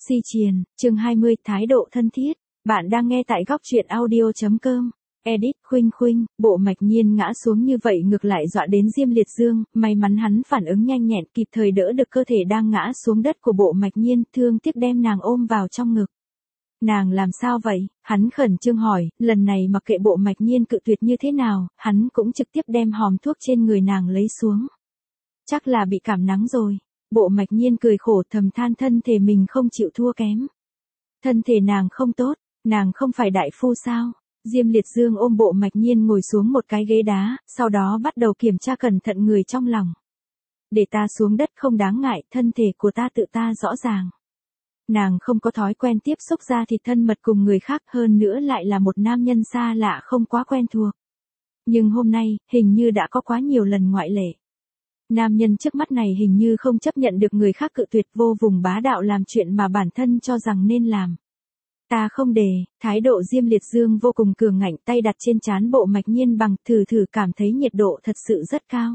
Si Triền, chương 20, thái độ thân thiết. Bạn đang nghe tại góc truyện audio.com. Edit, Khuynh Khuynh, Bộ Mạch Nhiên ngã xuống như vậy ngược lại dọa đến Diêm Liệt Dương, may mắn hắn phản ứng nhanh nhẹn kịp thời đỡ được cơ thể đang ngã xuống đất của Bộ Mạch Nhiên, thương tiếc đem nàng ôm vào trong ngực. Nàng làm sao vậy? Hắn khẩn trương hỏi, lần này mặc kệ Bộ Mạch Nhiên cự tuyệt như thế nào, hắn cũng trực tiếp đem hòm thuốc trên người nàng lấy xuống. Chắc là bị cảm nắng rồi. Bộ Mạch Nhiên cười khổ thầm than thân thể mình không chịu thua kém. Thân thể nàng không tốt, nàng không phải đại phu sao? Diêm Liệt Dương ôm Bộ Mạch Nhiên ngồi xuống một cái ghế đá, sau đó bắt đầu kiểm tra cẩn thận người trong lòng. Để ta xuống đất không đáng ngại, thân thể của ta tự ta rõ ràng. Nàng không có thói quen tiếp xúc da thịt thân mật cùng người khác, hơn nữa lại là một nam nhân xa lạ không quá quen thuộc. Nhưng hôm nay, hình như đã có quá nhiều lần ngoại lệ. Nam nhân trước mắt này hình như không chấp nhận được người khác cự tuyệt, vô vùng bá đạo làm chuyện mà bản thân cho rằng nên làm. Ta không để, thái độ Diêm Liệt Dương vô cùng cường ngạnh, tay đặt trên trán Bộ Mạch Nhiên bằng thử cảm thấy nhiệt độ thật sự rất cao.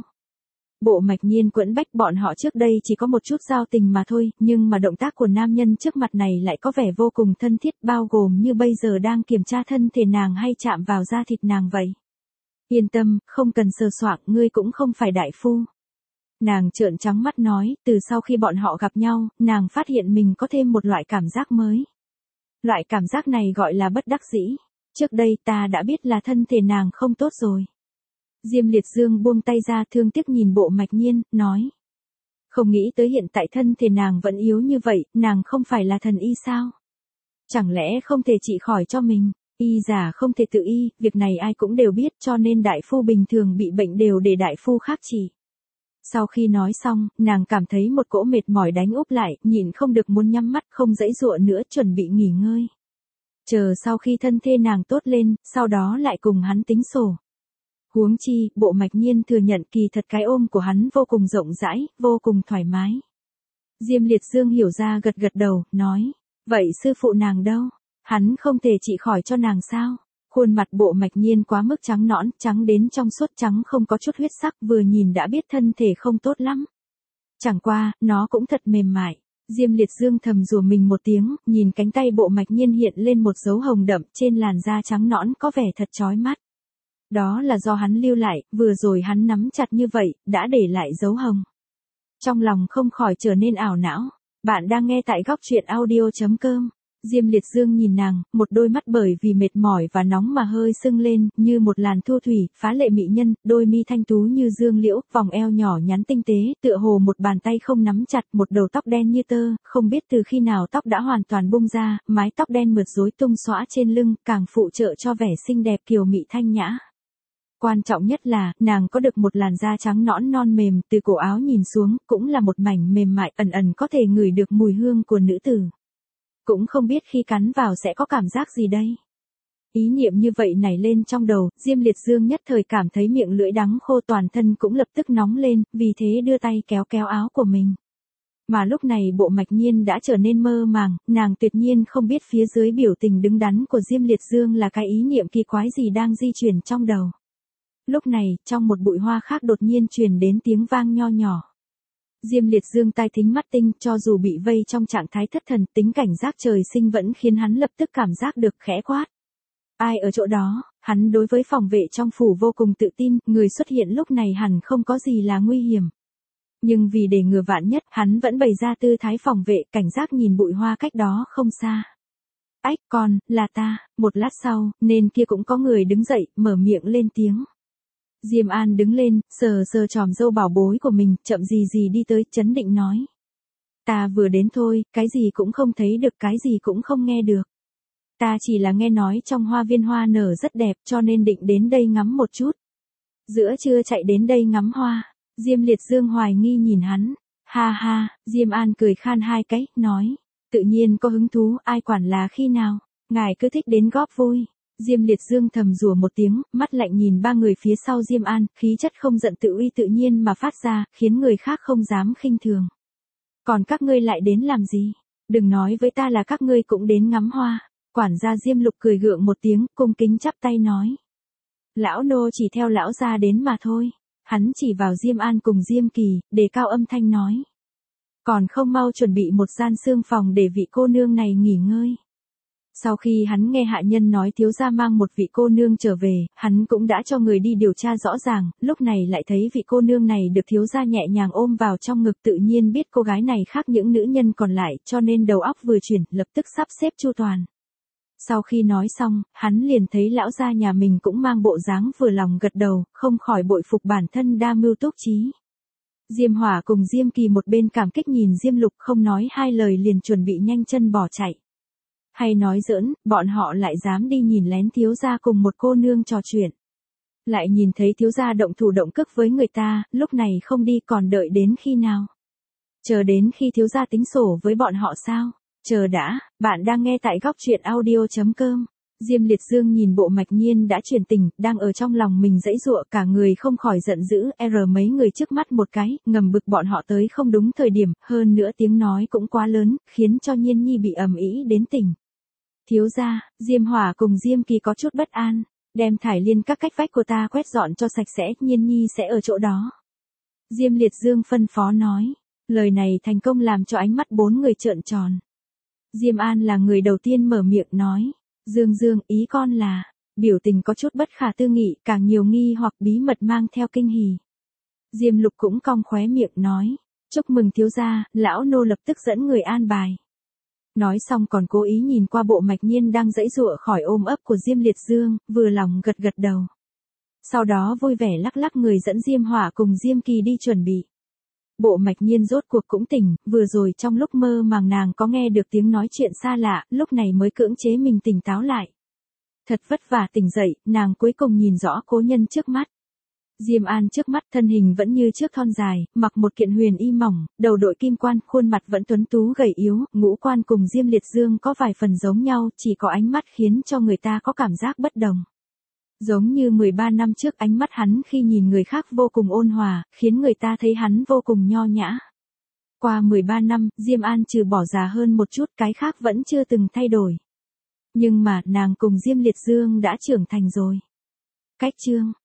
Bộ Mạch Nhiên quẫn bách, bọn họ trước đây chỉ có một chút giao tình mà thôi, nhưng mà động tác của nam nhân trước mặt này lại có vẻ vô cùng thân thiết, bao gồm như bây giờ đang kiểm tra thân thể nàng hay chạm vào da thịt nàng vậy. Yên tâm, không cần sờ soạng, ngươi cũng không phải đại phu. Nàng trợn trắng mắt nói, từ sau khi bọn họ gặp nhau, nàng phát hiện mình có thêm một loại cảm giác mới. Loại cảm giác này gọi là bất đắc dĩ. Trước đây ta đã biết là thân thể nàng không tốt rồi. Diêm Liệt Dương buông tay ra, thương tiếc nhìn Bộ Mạch Nhiên, nói. Không nghĩ tới hiện tại thân thể nàng vẫn yếu như vậy, nàng không phải là thần y sao? Chẳng lẽ không thể trị khỏi cho mình? Y giả không thể tự y, việc này ai cũng đều biết, cho nên đại phu bình thường bị bệnh đều để đại phu khác trị. Sau khi nói xong, nàng cảm thấy một cỗ mệt mỏi đánh úp lại, nhịn không được muốn nhắm mắt, không giãy giụa nữa, chuẩn bị nghỉ ngơi. Chờ sau khi thân thể nàng tốt lên, sau đó lại cùng hắn tính sổ. Huống chi, Bộ Mạch Nhiên thừa nhận kỳ thật cái ôm của hắn vô cùng rộng rãi, vô cùng thoải mái. Diêm Liệt Dương hiểu ra gật gật đầu, nói, vậy sư phụ nàng đâu? Hắn không thể trị khỏi cho nàng sao? Khuôn mặt Bộ Mạch Nhiên quá mức trắng nõn, trắng đến trong suốt, trắng không có chút huyết sắc, vừa nhìn đã biết thân thể không tốt lắm. Chẳng qua, nó cũng thật mềm mại. Diêm Liệt Dương thầm rủa mình một tiếng, nhìn cánh tay Bộ Mạch Nhiên hiện lên một dấu hồng đậm, trên làn da trắng nõn có vẻ thật chói mắt. Đó là do hắn lưu lại, vừa rồi hắn nắm chặt như vậy, đã để lại dấu hồng. Trong lòng không khỏi trở nên ảo não. Bạn đang nghe tại góc truyện audio.com. Diêm Liệt Dương nhìn nàng, một đôi mắt bởi vì mệt mỏi và nóng mà hơi sưng lên, như một làn thu thủy, phá lệ mỹ nhân, đôi mi thanh tú như dương liễu, vòng eo nhỏ nhắn tinh tế, tựa hồ một bàn tay không nắm chặt, một đầu tóc đen như tơ, không biết từ khi nào tóc đã hoàn toàn bung ra, mái tóc đen mượt rối tung xõa trên lưng, càng phụ trợ cho vẻ xinh đẹp kiều mị thanh nhã. Quan trọng nhất là, nàng có được một làn da trắng nõn non mềm, từ cổ áo nhìn xuống, cũng là một mảnh mềm mại, ẩn ẩn có thể ngửi được mùi hương của nữ tử. Cũng không biết khi cắn vào sẽ có cảm giác gì đây. Ý niệm như vậy nảy lên trong đầu, Diêm Liệt Dương nhất thời cảm thấy miệng lưỡi đắng khô, toàn thân cũng lập tức nóng lên, vì thế đưa tay kéo kéo áo của mình. Mà lúc này Bộ Mạch Nhiên đã trở nên mơ màng, nàng tuyệt nhiên không biết phía dưới biểu tình đứng đắn của Diêm Liệt Dương là cái ý niệm kỳ quái gì đang di chuyển trong đầu. Lúc này, trong một bụi hoa khác đột nhiên truyền đến tiếng vang nho nhỏ. Diêm Liệt Dương tai thính mắt tinh, cho dù bị vây trong trạng thái thất thần, tính cảnh giác trời sinh vẫn khiến hắn lập tức cảm giác được, khẽ quát. Ai ở chỗ đó? Hắn đối với phòng vệ trong phủ vô cùng tự tin, người xuất hiện lúc này hẳn không có gì là nguy hiểm. Nhưng vì để ngừa vạn nhất, hắn vẫn bày ra tư thái phòng vệ, cảnh giác nhìn bụi hoa cách đó không xa. Ách, là ta. Một lát sau, nên kia cũng có người đứng dậy, mở miệng lên tiếng. Diêm An đứng lên, sờ sờ chòm râu bảo bối của mình, chậm gì đi tới, chấn định nói. Ta vừa đến thôi, cái gì cũng không thấy được, cái gì cũng không nghe được. Ta chỉ là nghe nói trong hoa viên hoa nở rất đẹp, cho nên định đến đây ngắm một chút. Giữa trưa chạy đến đây ngắm hoa. Diêm Liệt Dương hoài nghi nhìn hắn. Ha ha, Diêm An cười khan hai cái, nói. Tự nhiên có hứng thú, ai quản là khi nào. Ngài cứ thích đến góp vui. Diêm Liệt Dương thầm rủa một tiếng, mắt lạnh nhìn ba người phía sau Diêm An, khí chất không giận tự uy tự nhiên mà phát ra, khiến người khác không dám khinh thường. Còn các ngươi lại đến làm gì? Đừng nói với ta là các ngươi cũng đến ngắm hoa. Quản gia Diêm Lục cười gượng một tiếng, cung kính chắp tay nói. Lão nô chỉ theo lão gia đến mà thôi. Hắn chỉ vào Diêm An cùng Diêm Kỳ, đề cao âm thanh nói. còn không mau chuẩn bị một gian xương phòng để vị cô nương này nghỉ ngơi. Sau khi hắn nghe hạ nhân nói thiếu gia mang một vị cô nương trở về, hắn cũng đã cho người đi điều tra rõ ràng, lúc này lại thấy vị cô nương này được thiếu gia nhẹ nhàng ôm vào trong ngực, tự nhiên biết cô gái này khác những nữ nhân còn lại, cho nên đầu óc vừa chuyển, lập tức sắp xếp chu toàn. Sau khi nói xong, hắn liền thấy lão gia nhà mình cũng mang bộ dáng vừa lòng gật đầu, không khỏi bội phục bản thân đa mưu túc trí. Diêm Hỏa cùng Diêm Kỳ một bên cảm kích nhìn Diêm Lục không nói hai lời liền chuẩn bị nhanh chân bỏ chạy. Hay nói giỡn, bọn họ lại dám đi nhìn lén thiếu gia cùng một cô nương trò chuyện. Lại nhìn thấy thiếu gia động thủ động cước với người ta, lúc này không đi còn đợi đến khi nào? Chờ đến khi thiếu gia tính sổ với bọn họ sao? Chờ đã, bạn đang nghe tại góc truyện audio.com. Diêm Liệt Dương nhìn Bộ Mạch Nhiên đã chuyển tình, đang ở trong lòng mình giãy giụa, cả người không khỏi giận dữ, mấy người trước mắt một cái, ngầm bực bọn họ tới không đúng thời điểm, hơn nữa tiếng nói cũng quá lớn, khiến cho Nhiên Nhi bị ầm ĩ đến tỉnh. Thiếu gia, Diêm Hỏa cùng Diêm Kỳ có chút bất an, đem thải liên các cách vách của ta quét dọn cho sạch sẽ, Nhiên Nhi sẽ ở chỗ đó. Diêm Liệt Dương phân phó nói, lời này thành công làm cho ánh mắt bốn người trợn tròn. Diêm An là người đầu tiên mở miệng nói, Dương Dương, ý con là, biểu tình có chút bất khả tư nghị, càng nhiều nghi hoặc bí mật mang theo kinh hỉ. Diêm Lục cũng cong khóe miệng nói, chúc mừng thiếu gia, lão nô lập tức dẫn người an bài. Nói xong còn cố ý nhìn qua Bộ Mạch Nhiên đang giãy giụa khỏi ôm ấp của Diêm Liệt Dương, vừa lòng gật gật đầu. Sau đó vui vẻ lắc lắc người dẫn Diêm Hỏa cùng Diêm Kỳ đi chuẩn bị. Bộ Mạch Nhiên rốt cuộc cũng tỉnh, vừa rồi trong lúc mơ màng nàng có nghe được tiếng nói chuyện xa lạ, lúc này mới cưỡng chế mình tỉnh táo lại. Thật vất vả tỉnh dậy, nàng cuối cùng nhìn rõ cố nhân trước mắt. Diêm An trước mắt thân hình vẫn như trước thon dài, mặc một kiện huyền y mỏng, đầu đội kim quan, khuôn mặt vẫn tuấn tú gầy yếu, ngũ quan cùng Diêm Liệt Dương có vài phần giống nhau, chỉ có ánh mắt khiến cho người ta có cảm giác bất đồng. Giống như 13 năm trước ánh mắt hắn khi nhìn người khác vô cùng ôn hòa, khiến người ta thấy hắn vô cùng nho nhã. Qua 13 năm, Diêm An trừ bỏ già hơn một chút, cái khác vẫn chưa từng thay đổi. Nhưng mà, nàng cùng Diêm Liệt Dương đã trưởng thành rồi. Cách chương